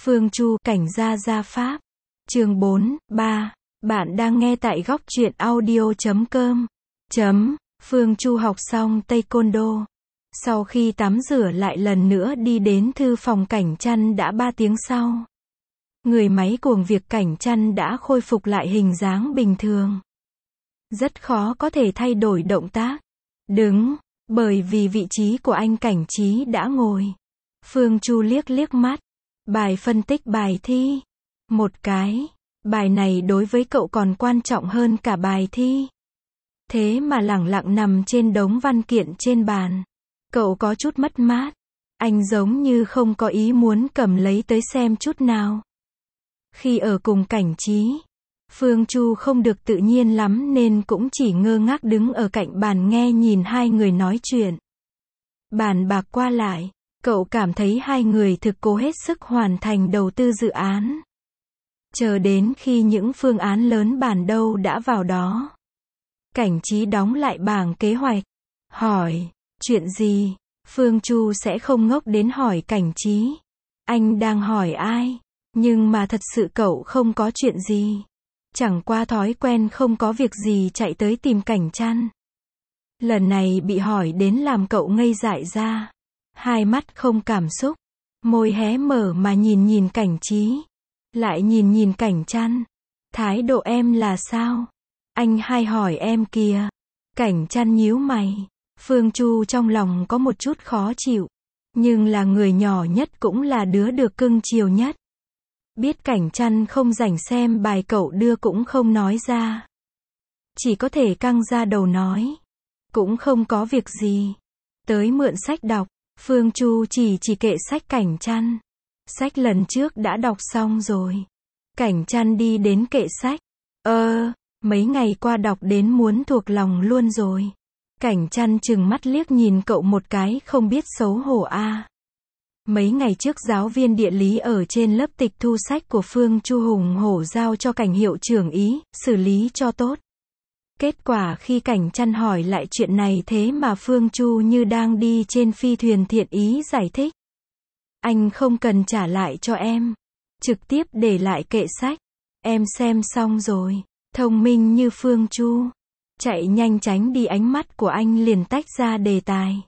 Phương Chu, cảnh gia gia pháp. Chương 4, 3. Bạn đang nghe tại góc truyện audio.com. Phương Chu học xong Taekwondo. Sau khi tắm rửa lại lần nữa đi đến thư phòng cảnh chăn đã 3 tiếng sau. Người máy cuồng việc cảnh chăn đã khôi phục lại hình dáng bình thường. Rất khó có thể thay đổi động tác. Đứng, bởi vì vị trí của anh cảnh trí đã ngồi. Phương Chu liếc liếc mắt. Bài phân tích bài thi. Một cái. Bài này đối với cậu còn quan trọng hơn cả bài thi. Thế mà lẳng lặng nằm trên đống văn kiện trên bàn. Cậu có chút mất mát. Anh giống như không có ý muốn cầm lấy tới xem chút nào. Khi ở cùng cảnh trí, Phương Chu không được tự nhiên lắm nên cũng chỉ ngơ ngác đứng ở cạnh bàn nghe nhìn hai người nói chuyện. Bàn bạc qua lại, cậu cảm thấy hai người thực cố hết sức hoàn thành đầu tư dự án. Chờ đến khi những phương án lớn bàn đâu đã vào đó. Cảnh trí đóng lại bảng kế hoạch. Hỏi, chuyện gì? Phương Chu sẽ không ngốc đến hỏi cảnh trí. Anh đang hỏi ai? Nhưng mà thật sự cậu không có chuyện gì. Chẳng qua thói quen không có việc gì chạy tới tìm cảnh chăn. Lần này bị hỏi đến làm cậu ngây dại ra. Hai mắt không cảm xúc. Môi hé mở mà nhìn cảnh trí. Lại nhìn cảnh chăn. Thái độ em là sao? Anh hay hỏi em kìa. Cảnh chăn nhíu mày. Phương Chu trong lòng có một chút khó chịu. Nhưng là người nhỏ nhất cũng là đứa được cưng chiều nhất. Biết cảnh chăn không rảnh xem bài cậu đưa cũng không nói ra. Chỉ có thể căng ra đầu nói. Cũng không có việc gì. Tới mượn sách đọc. Phương Chu chỉ kệ sách cảnh chăn. Sách lần trước đã đọc xong rồi. Cảnh chăn đi đến kệ sách. Mấy ngày qua đọc đến muốn thuộc lòng luôn rồi. Cảnh chăn chừng mắt liếc nhìn cậu một cái không biết xấu hổ a. Mấy ngày trước giáo viên địa lý ở trên lớp tịch thu sách của Phương Chu hùng hổ giao cho cảnh hiệu trưởng ý, xử lý cho tốt. Kết quả khi cảnh chăn hỏi lại chuyện này thế mà Phương Chu như đang đi trên phi thuyền thiện ý giải thích. Anh không cần trả lại cho em. Trực tiếp để lại kệ sách. Em xem xong rồi. Thông minh như Phương Chu. Chạy nhanh tránh đi ánh mắt của anh liền tách ra đề tài.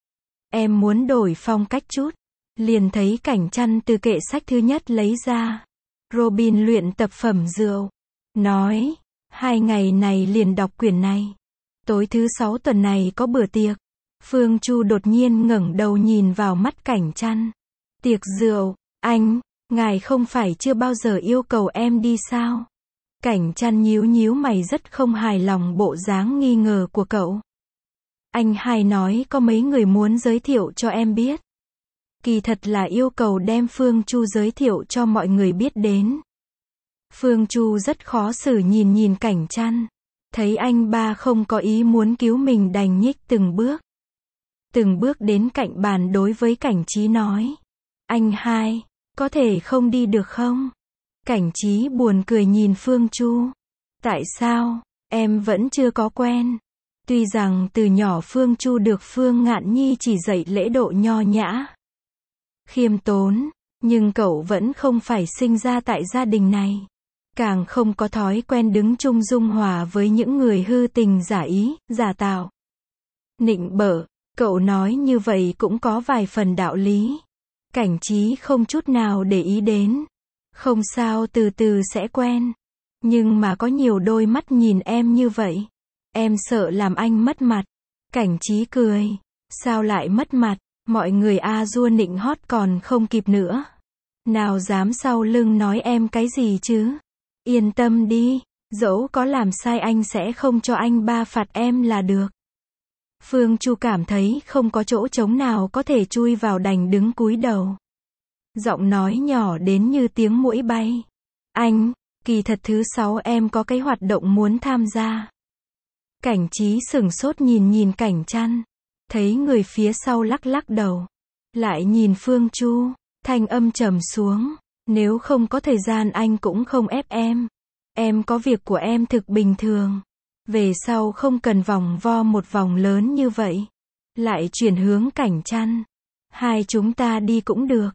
Em muốn đổi phong cách chút. Liền thấy cảnh chăn từ kệ sách thứ nhất lấy ra. Robin luyện tập phẩm rượu. Nói, 2 ngày này liền đọc quyển này. Tối thứ 6 tuần này có bữa tiệc. Phương Chu đột nhiên ngẩng đầu nhìn vào mắt cảnh chăn. Tiệc rượu, anh, ngài không phải chưa bao giờ yêu cầu em đi sao? Cảnh chăn nhíu mày rất không hài lòng bộ dáng nghi ngờ của cậu. Anh hay nói có mấy người muốn giới thiệu cho em biết. Kỳ thật là yêu cầu đem Phương Chu giới thiệu cho mọi người biết đến. Phương Chu rất khó xử nhìn cảnh chăn. Thấy anh ba không có ý muốn cứu mình đành nhích từng bước đến cạnh bàn đối với cảnh trí nói. Anh hai, có thể không đi được không? Cảnh trí buồn cười nhìn Phương Chu. Tại sao? Em vẫn chưa có quen. Tuy rằng từ nhỏ Phương Chu được Phương Ngạn Nhi chỉ dạy lễ độ nho nhã, khiêm tốn, nhưng cậu vẫn không phải sinh ra tại gia đình này. Càng không có thói quen đứng chung dung hòa với những người hư tình giả ý, giả tạo, nịnh bợ. Cậu nói như vậy cũng có vài phần đạo lý. Cảnh trí không chút nào để ý đến. Không sao, từ từ sẽ quen. Nhưng mà có nhiều đôi mắt nhìn em như vậy. Em sợ làm anh mất mặt. Cảnh trí cười. Sao lại mất mặt? Mọi người a dua nịnh hót còn không kịp nữa. Nào dám sau lưng nói em cái gì chứ? Yên tâm đi. Dẫu có làm sai anh sẽ không cho anh ba phạt em là được. Phương Chu cảm thấy không có chỗ trống nào có thể chui vào đành đứng cúi đầu. Giọng nói nhỏ đến như tiếng muỗi bay. Anh, kỳ thật thứ 6 em có cái hoạt động muốn tham gia. Cảnh trí sửng sốt nhìn cảnh chăn. Thấy người phía sau lắc đầu. Lại nhìn Phương Chu. Thanh âm trầm xuống. Nếu không có thời gian anh cũng không ép em. Em có việc của em thực bình thường. Về sau không cần vòng vo một vòng lớn như vậy. Lại chuyển hướng cảnh chăn. Hai chúng ta đi cũng được.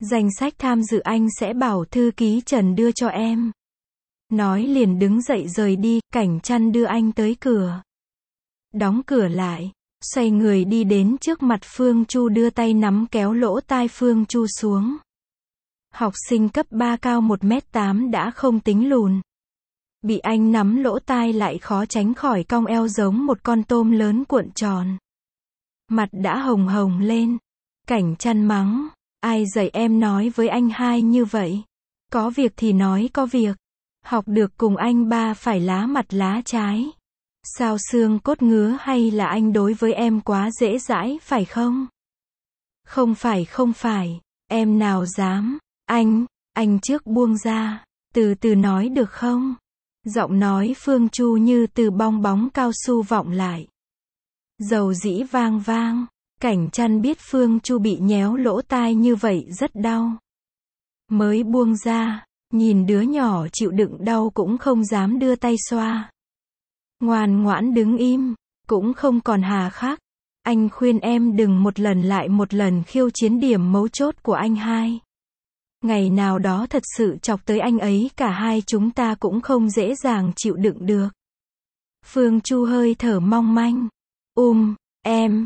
Danh sách tham dự anh sẽ bảo thư ký Trần đưa cho em. Nói liền đứng dậy rời đi, Cảnh Chăn đưa anh tới cửa. Đóng cửa lại, xoay người đi đến trước mặt Phương Chu đưa tay nắm kéo lỗ tai Phương Chu xuống. Học sinh cấp 3 cao 1m8 đã không tính lùn. Bị anh nắm lỗ tai lại khó tránh khỏi cong eo giống một con tôm lớn cuộn tròn. Mặt đã hồng hồng lên. Cảnh Chăn mắng, ai dạy em nói với anh hai như vậy? Có việc thì nói có việc. Học được cùng anh ba phải lá mặt lá trái. Sao xương cốt ngứa hay là anh đối với em quá dễ dãi phải không? Không phải, em nào dám. Anh trước buông ra. Từ từ nói được không? Giọng nói Phương Chu như từ bong bóng cao su vọng lại. Dầu dĩ vang vang. Cảnh Chăn biết Phương Chu bị nhéo lỗ tai như vậy rất đau. Mới buông ra, nhìn đứa nhỏ chịu đựng đau cũng không dám đưa tay xoa. Ngoan ngoãn đứng im, cũng không còn hà khắc. Anh khuyên em đừng một lần lại một lần khiêu chiến điểm mấu chốt của anh hai. Ngày nào đó thật sự chọc tới anh ấy cả hai chúng ta cũng không dễ dàng chịu đựng được. Phương Chu hơi thở mong manh. Em,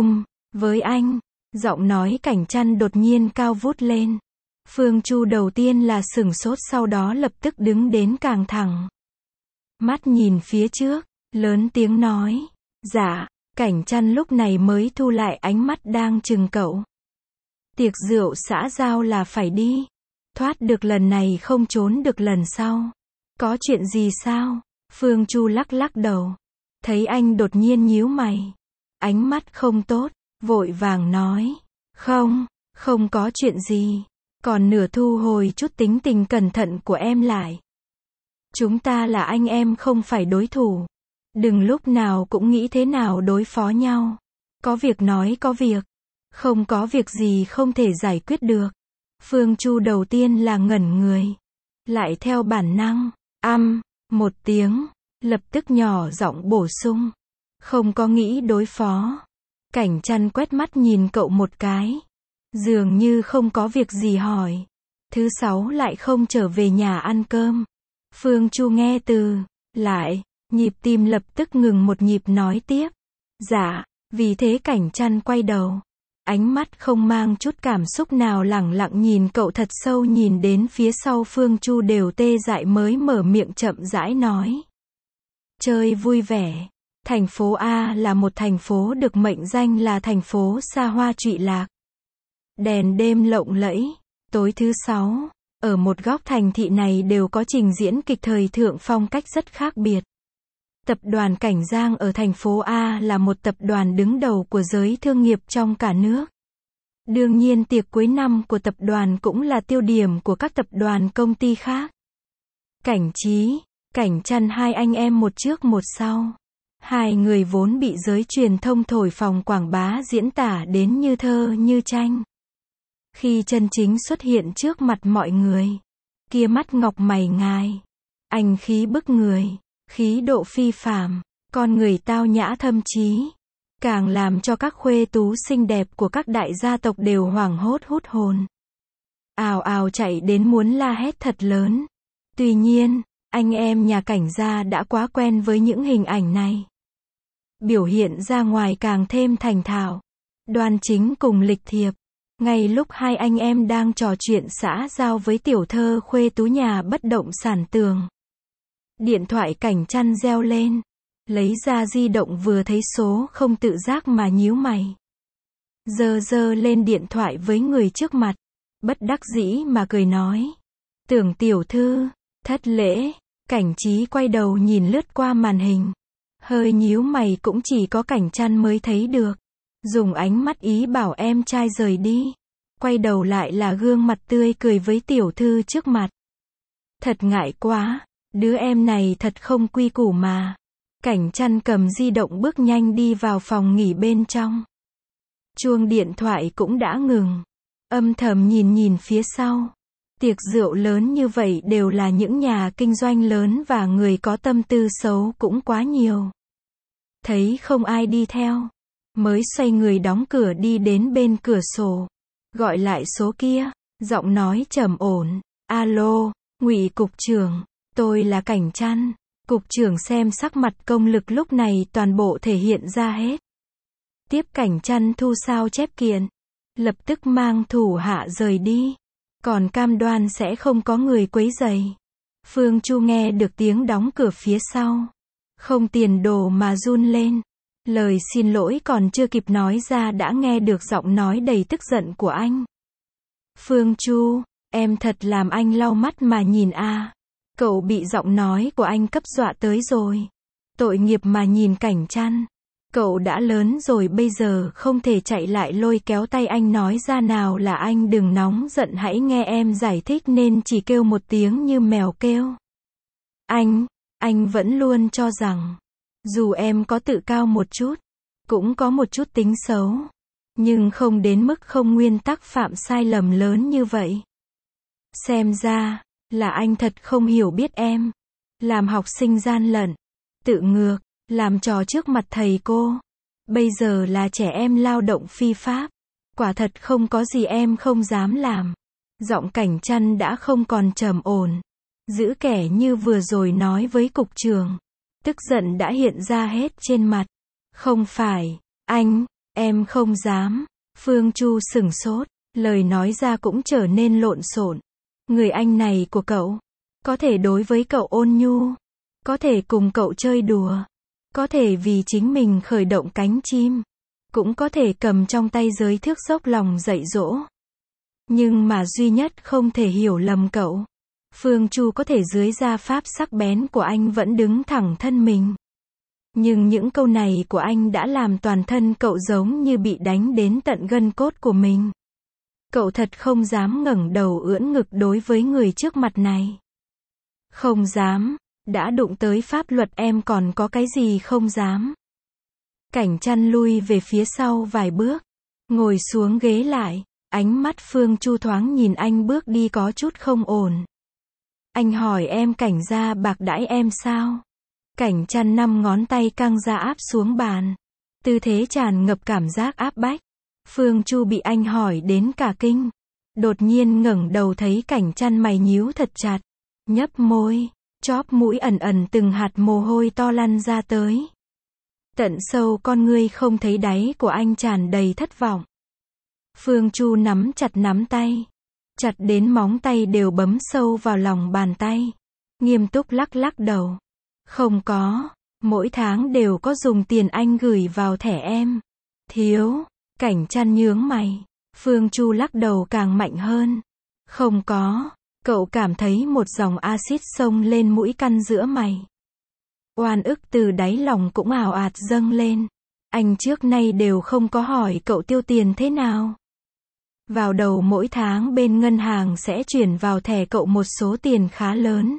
với anh. Giọng nói Cảnh Chăn đột nhiên cao vút lên. Phương Chu đầu tiên là sửng sốt sau đó lập tức đứng đến càng thẳng. Mắt nhìn phía trước, lớn tiếng nói. Dạ, Cảnh Chăn lúc này mới thu lại ánh mắt đang chừng cậu. Tiệc rượu xã giao là phải đi. Thoát được lần này không trốn được lần sau. Có chuyện gì sao? Phương Chu lắc lắc đầu. Thấy anh đột nhiên nhíu mày. Ánh mắt không tốt, vội vàng nói. Không có chuyện gì. Còn nửa thu hồi chút tính tình cẩn thận của em lại. Chúng ta là anh em không phải đối thủ. Đừng lúc nào cũng nghĩ thế nào đối phó nhau. Có việc nói có việc. Không có việc gì không thể giải quyết được. Phương Chu đầu tiên là ngẩn người. Lại theo bản năng, một tiếng, lập tức nhỏ giọng bổ sung. Không có nghĩ đối phó. Cảnh Chăn quét mắt nhìn cậu một cái. Dường như không có việc gì hỏi. Thứ sáu lại không trở về nhà ăn cơm. Phương Chu nghe từ lại, nhịp tim lập tức ngừng một nhịp nói tiếp. Dạ, vì thế Cảnh Chăn quay đầu. Ánh mắt không mang chút cảm xúc nào lẳng lặng nhìn cậu thật sâu nhìn đến phía sau Phương Chu đều tê dại mới mở miệng chậm rãi nói. Chơi vui vẻ. Thành phố A là một thành phố được mệnh danh là thành phố xa hoa trụy lạc. Đèn đêm lộng lẫy. Tối thứ sáu, ở một góc thành thị này đều có trình diễn kịch thời thượng phong cách rất khác biệt. Tập đoàn Cảnh Giang ở thành phố A là một tập đoàn đứng đầu của giới thương nghiệp trong cả nước. Đương nhiên tiệc cuối năm của tập đoàn cũng là tiêu điểm của các tập đoàn công ty khác. Cảnh Trí, Cảnh Chăn hai anh em một trước một sau. Hai người vốn bị giới truyền thông thổi phồng quảng bá diễn tả đến như thơ như tranh. Khi chân chính xuất hiện trước mặt mọi người, kia mắt ngọc mày ngài, anh khí bức người, khí độ phi phàm, con người tao nhã thâm trí, càng làm cho các khuê tú xinh đẹp của các đại gia tộc đều hoảng hốt hút hồn. Ào ào chạy đến muốn la hét thật lớn. Tuy nhiên, anh em nhà Cảnh gia đã quá quen với những hình ảnh này. Biểu hiện ra ngoài càng thêm thành thạo, đoan chính cùng lịch thiệp. Ngay lúc hai anh em đang trò chuyện xã giao với tiểu thơ khuê tú nhà bất động sản Tường. Điện thoại Cảnh Chăn reo lên. Lấy ra di động vừa thấy số không tự giác mà nhíu mày. Giơ lên điện thoại với người trước mặt. Bất đắc dĩ mà cười nói. Tưởng tiểu thư, thất lễ. Cảnh Trí quay đầu nhìn lướt qua màn hình. Hơi nhíu mày cũng chỉ có Cảnh Chăn mới thấy được. Dùng ánh mắt ý bảo em trai rời đi. Quay đầu lại là gương mặt tươi cười với tiểu thư trước mặt. Thật ngại quá, đứa em này thật không quy củ mà. Cảnh Chăn cầm di động bước nhanh đi vào phòng nghỉ bên trong. Chuông điện thoại cũng đã ngừng. Âm thầm nhìn phía sau. Tiệc rượu lớn như vậy đều là những nhà kinh doanh lớn và người có tâm tư xấu cũng quá nhiều. Thấy không ai đi theo, mới xoay người đóng cửa đi đến bên cửa sổ. Gọi lại số kia. Giọng nói trầm ổn. Alo, Ngụy cục trưởng, tôi là Cảnh Trăn. Cục trưởng xem sắc mặt công lực lúc này toàn bộ thể hiện ra hết. Tiếp Cảnh Trăn thu sao chép kiện. Lập tức mang thủ hạ rời đi. Còn cam đoan sẽ không có người quấy rầy. Phương Chu nghe được tiếng đóng cửa phía sau. Không tiền đồ mà run lên. Lời xin lỗi còn chưa kịp nói ra đã nghe được giọng nói đầy tức giận của anh. Phương Chu, em thật làm anh lau mắt mà nhìn a. Cậu bị giọng nói của anh cấp dọa tới rồi. Tội nghiệp mà nhìn Cảnh Trăn. Cậu đã lớn rồi bây giờ không thể chạy lại lôi kéo tay anh nói ra nào là anh đừng nóng giận hãy nghe em giải thích nên chỉ kêu một tiếng như mèo kêu. Anh vẫn luôn cho rằng, dù em có tự cao một chút, cũng có một chút tính xấu, nhưng không đến mức không nguyên tắc phạm sai lầm lớn như vậy. Xem ra, là anh thật không hiểu biết em. Làm học sinh gian lận, tự ngược, làm trò trước mặt thầy cô. Bây giờ là trẻ em lao động phi pháp. Quả thật không có gì em không dám làm. Giọng Cảnh Trăn đã không còn trầm ổn. Giữ kẻ như vừa rồi nói với cục trưởng. Tức giận đã hiện ra hết trên mặt. Không phải, em không dám. Phương Chu sửng sốt, lời nói ra cũng trở nên lộn xộn. Người anh này của cậu, có thể đối với cậu ôn nhu, có thể cùng cậu chơi đùa, có thể vì chính mình khởi động cánh chim, cũng có thể cầm trong tay giới thước dốc lòng dạy dỗ. Nhưng mà duy nhất không thể hiểu lầm cậu. Phương Chu có thể dưới da pháp sắc bén của anh vẫn đứng thẳng thân mình. Nhưng những câu này của anh đã làm toàn thân cậu giống như bị đánh đến tận gân cốt của mình. Cậu thật không dám ngẩng đầu ưỡn ngực đối với người trước mặt này. Không dám, đã đụng tới pháp luật em còn có cái gì không dám. Cảnh Trăn lui về phía sau vài bước, ngồi xuống ghế lại, ánh mắt Phương Chu thoáng nhìn anh bước đi có chút không ổn. Anh hỏi em Cảnh gia bạc đãi em sao? Cảnh Trăn 5 ngón tay căng ra áp xuống bàn. Tư thế tràn ngập cảm giác áp bách. Phương Chu bị anh hỏi đến cả kinh. Đột nhiên ngẩng đầu thấy Cảnh Trăn mày nhíu thật chặt. Nhấp môi, chóp mũi ẩn ẩn từng hạt mồ hôi to lăn ra tới. Tận sâu con ngươi không thấy đáy của anh tràn đầy thất vọng. Phương Chu nắm chặt nắm tay. Chặt đến móng tay đều bấm sâu vào lòng bàn tay. Nghiêm túc lắc lắc đầu. Không có, mỗi tháng đều có dùng tiền anh gửi vào thẻ em. Thiếu, Cảnh Trăn nhướng mày. Phương Chu lắc đầu càng mạnh hơn. Không có, cậu cảm thấy một dòng axit xông lên mũi căn giữa mày. Oan ức từ đáy lòng cũng ào ạt dâng lên. Anh trước nay đều không có hỏi cậu tiêu tiền thế nào. Vào đầu mỗi tháng bên ngân hàng sẽ chuyển vào thẻ cậu một số tiền khá lớn.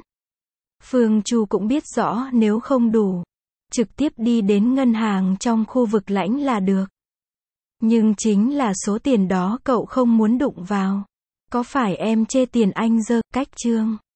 Phương Chu cũng biết rõ nếu không đủ, trực tiếp đi đến ngân hàng trong khu vực lãnh là được. Nhưng chính là số tiền đó cậu không muốn đụng vào. Có phải em chê tiền anh dơ cách chương?